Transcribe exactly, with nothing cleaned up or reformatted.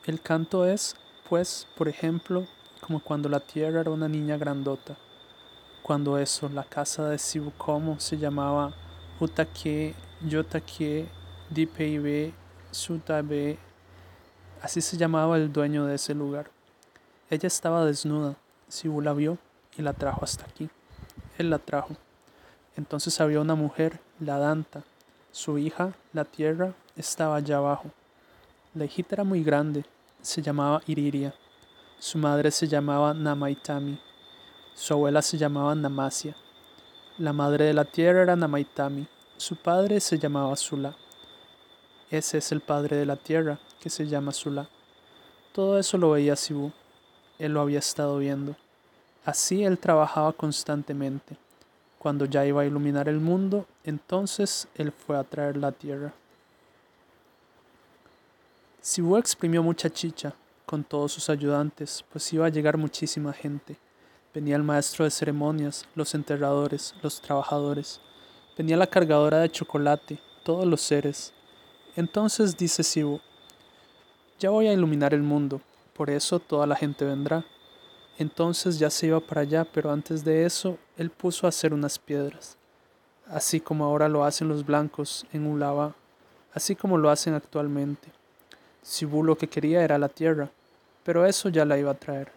El canto es, pues, por ejemplo, como cuando la tierra era una niña grandota. Cuando eso, la casa de Sibukomo se llamaba Utake, Yotake, Dipeibe, Sutabe. Así se llamaba el dueño de ese lugar. Ella estaba desnuda. Sibu la vio y la trajo hasta aquí. Él la trajo. Entonces había una mujer, la Danta. Su hija, la tierra, estaba allá abajo. La hijita era muy grande. Se llamaba Iriria. Su madre se llamaba Namaitami. Su abuela se llamaba Namasia. La madre de la tierra era Namaitami. Su padre se llamaba Sula. Ese es el padre de la tierra, que se llama Sula. Todo eso lo veía Sibu. Él lo había estado viendo. Así él trabajaba constantemente. Cuando ya iba a iluminar el mundo, entonces él fue a traer la tierra. Sibu exprimió mucha chicha con todos sus ayudantes, pues iba a llegar muchísima gente. Venía el maestro de ceremonias, los enterradores, los trabajadores. Venía la cargadora de chocolate, todos los seres. Entonces dice Sibu, ya voy a iluminar el mundo, por eso toda la gente vendrá. Entonces ya se iba para allá, pero antes de eso, él puso a hacer unas piedras, así como ahora lo hacen los blancos en Ulava, así como lo hacen actualmente. Sibu lo que quería era la tierra, pero eso ya la iba a traer.